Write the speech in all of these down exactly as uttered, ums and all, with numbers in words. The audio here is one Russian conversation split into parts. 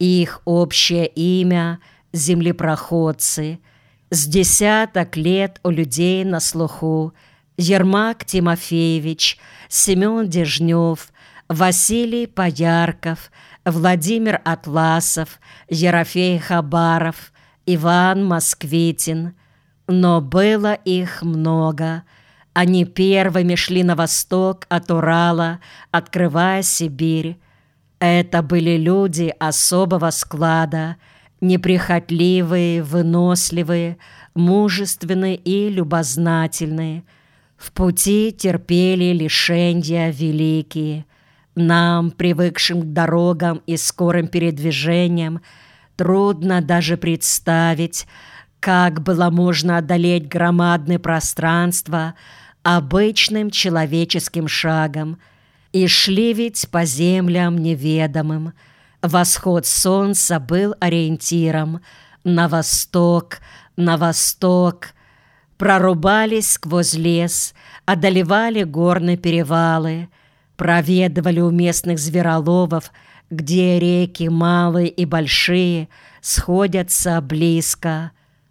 Их общее имя — землепроходцы. С десяток лет у людей на слуху Ермак Тимофеевич, Семен Дежнев, Василий Поярков, Владимир Атласов, Ерофей Хабаров, Иван Москвитин. Но было их много. Они первыми шли на восток от Урала, открывая Сибирь. Это были люди особого склада, неприхотливые, выносливые, мужественные и любознательные. В пути терпели лишенья великие. Нам, привыкшим к дорогам и скорым передвижениям, трудно даже представить, как было можно одолеть громадное пространство обычным человеческим шагом. И шли ведь по землям неведомым. Восход солнца был ориентиром. На восток, на восток. Прорубались сквозь лес, одолевали горные перевалы, проведывали у местных звероловов, где реки малые и большие сходятся близко.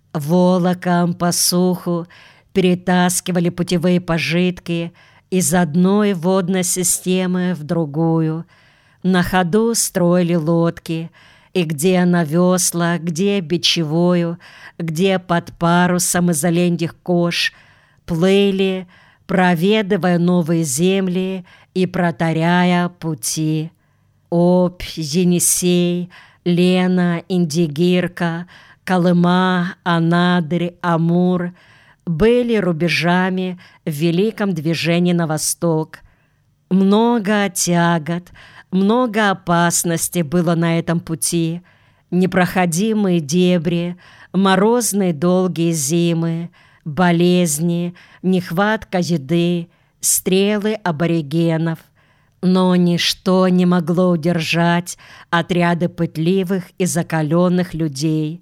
Волоком по суху перетаскивали путевые пожитки из одной водной системы в другую. На ходу строили лодки, и где на весла, где бичевою, где под парусом из оленьих кож, плыли, проведывая новые земли и протаряя пути. Обь, Енисей, Лена, Индигирка, Колыма, Анадырь, Амур были рубежами в великом движении на восток. Много тягот, много опасностей было на этом пути. Непроходимые дебри, морозные долгие зимы, болезни, нехватка еды, стрелы аборигенов. Но ничто не могло удержать отряды пытливых и закаленных людей.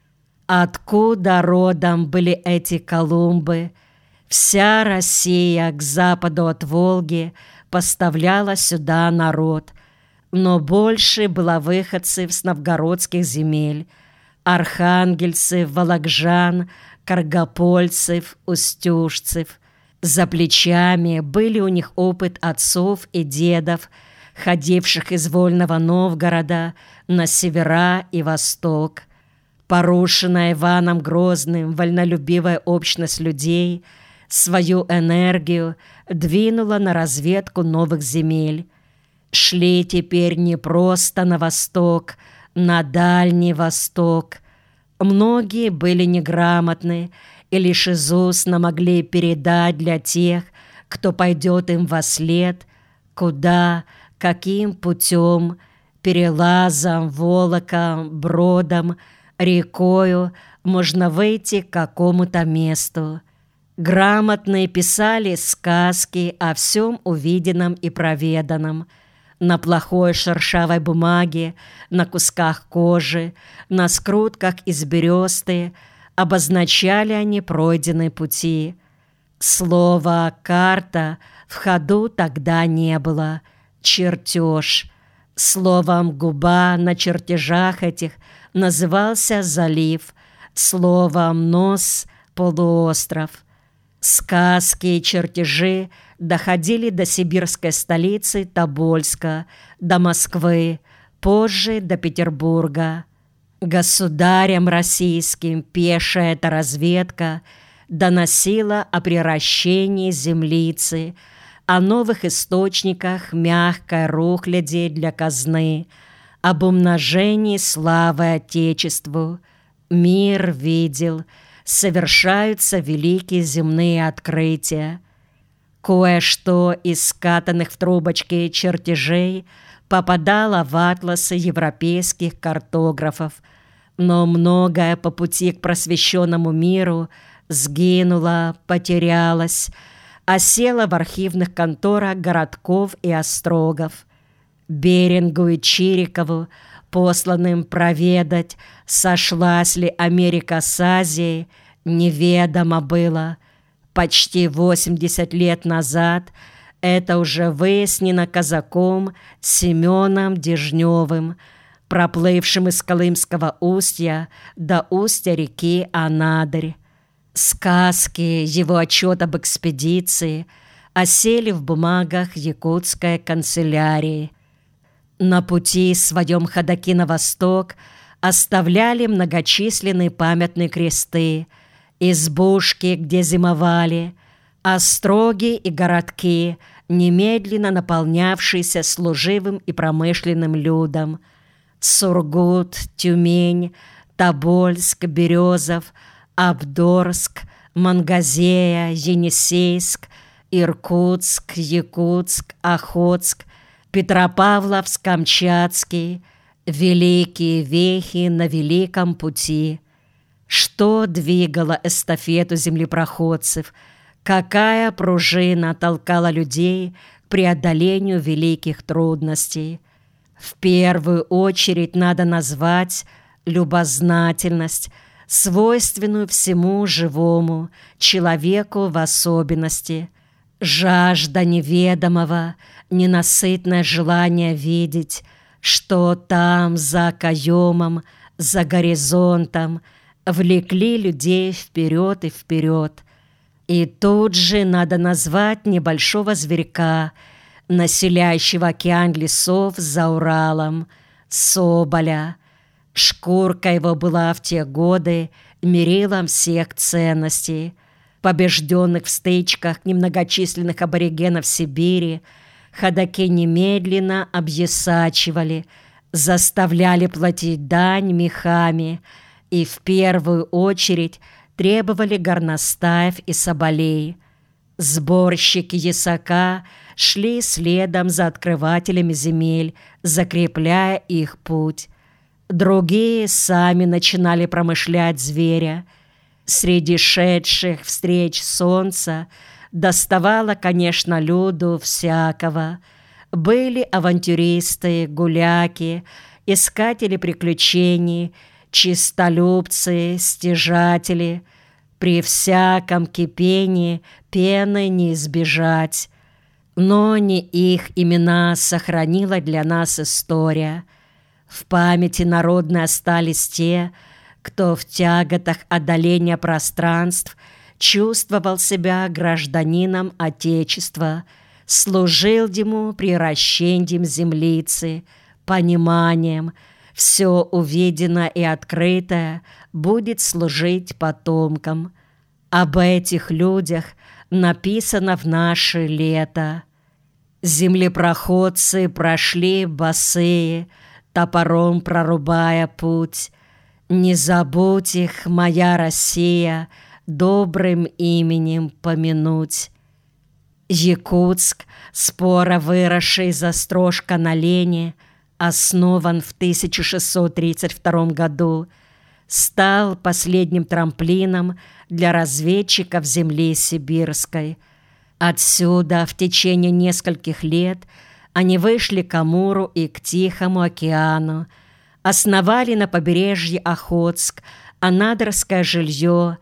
Откуда родом были эти Колумбы? Вся Россия к западу от Волги поставляла сюда народ, но больше было выходцев с новгородских земель, архангельцев, вологжан, каргопольцев, устюжцев. За плечами были у них опыт отцов и дедов, ходивших из Вольного Новгорода на севера и восток. Порушенная Иваном Грозным вольнолюбивая общность людей свою энергию двинула на разведку новых земель. Шли теперь не просто на восток, на Дальний Восток. Многие были неграмотны и лишь из устно могли передать для тех, кто пойдет им вослед, куда, каким путем, перелазом, волоком, бродом, рекою можно выйти к какому-то месту. Грамотные писали сказки о всем увиденном и проведанном. На плохой шершавой бумаге, на кусках кожи, на скрутках из бересты обозначали они пройденные пути. Слово «карта» в ходу тогда не было. Чертеж. Словом «губа» на чертежах этих назывался залив. Словом «нос» — полуостров. Сказки и чертежи доходили до сибирской столицы Тобольска, до Москвы, позже до Петербурга. Государям российским пешая эта разведка доносила о приращении землицы, о новых источниках мягкой рухляди для казны, об умножении славы Отечеству. Мир видел, совершаются великие земные открытия. Кое-что из скатанных в трубочки чертежей попадало в атласы европейских картографов, но многое по пути к просвещенному миру сгинуло, потерялось, осело в архивных конторах городков и острогов. Берингу и Чирикову, посланным проведать, сошлась ли Америка с Азией, неведомо было. Почти восемьдесят лет назад это уже выяснено казаком Семеном Дежневым, проплывшим из Колымского устья до устья реки Анадырь. Сказки его отчет об экспедиции осели в бумагах якутской канцелярии. На пути своем ходаки на восток оставляли многочисленные памятные кресты, избушки, где зимовали, остроги и городки, немедленно наполнявшиеся служивым и промышленным людом. Сургут, Тюмень, Тобольск, Березов, Абдорск, Мангазея, Енисейск, Иркутск, Якутск, Охотск, Петропавловск-Камчатский, великие вехи на великом пути. Что двигало эстафету землепроходцев? Какая пружина толкала людей к преодолению великих трудностей? В первую очередь надо назвать любознательность, свойственную всему живому, человеку в особенности, жажда неведомого, ненасытное желание видеть, что там, за окоемом, за горизонтом, влекли людей вперед и вперед. И тут же надо назвать небольшого зверька, населяющего океан лесов за Уралом, соболя. Шкурка его была в те годы мерилом всех ценностей. Побежденных в стычках немногочисленных аборигенов Сибири ходаки немедленно объясачивали, заставляли платить дань мехами и в первую очередь требовали горностаев и соболей. Сборщики ясака шли следом за открывателями земель, закрепляя их путь. Другие сами начинали промышлять зверя. Среди шедших встреч солнца доставало, конечно, люду всякого. Были авантюристы, гуляки, искатели приключений, чистолюбцы, стяжатели. При всяком кипении пены не избежать. Но не их имена сохранила для нас история. В памяти народной остались те, кто в тяготах одоления пространств чувствовал себя гражданином Отечества, служил ему приращением землицы, пониманием, все увиденное и открытое будет служить потомкам. Об этих людях написано в наше лето. Землепроходцы прошли босые, топором прорубая путь. Не забудь их, моя Россия, добрым именем помянуть. Якутск, споро выросший из острожка на Лени, основан в тысяча шестьсот тридцать втором году, стал последним трамплином для разведчиков земли сибирской. Отсюда в течение нескольких лет они вышли к Амуру и к Тихому океану, основали на побережье Охотск, Анадырское жилье,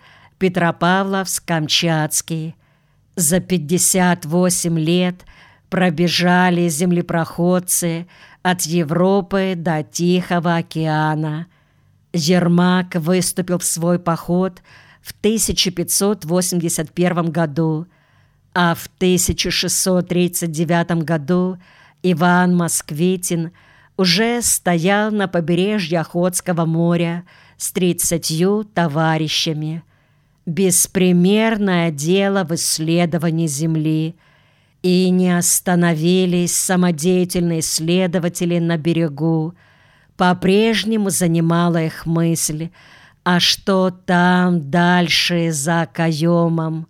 Петропавловск-Камчатский. За пятьдесят восемь лет пробежали землепроходцы от Европы до Тихого океана. Ермак выступил в свой поход в тысяча пятьсот восемьдесят первом году, а в тысяча шестьсот тридцать девятом году Иван Москвитин уже стоял на побережье Охотского моря с тридцатью товарищами. Беспримерное дело в исследовании Земли. И не остановились самодеятельные исследователи на берегу. По-прежнему занимала их мысль, а что там дальше за окоемом?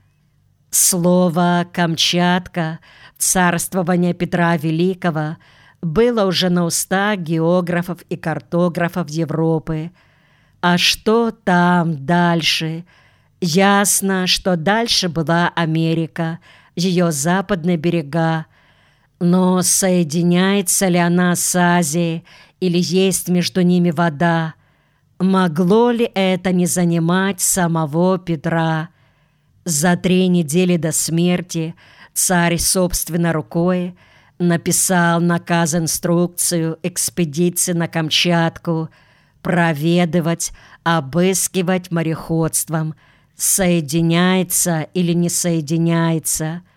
Слово «Камчатка» царствования Петра Великого было уже на устах географов и картографов Европы. А что там дальше? Ясно, что дальше была Америка, ее западные берега. Но соединяется ли она с Азией или есть между ними вода? Могло ли это не занимать самого Петра? За три недели до смерти царь собственной рукой написал наказ-инструкцию экспедиции на Камчатку проведывать, обыскивать мореходством, соединяется или не соединяется,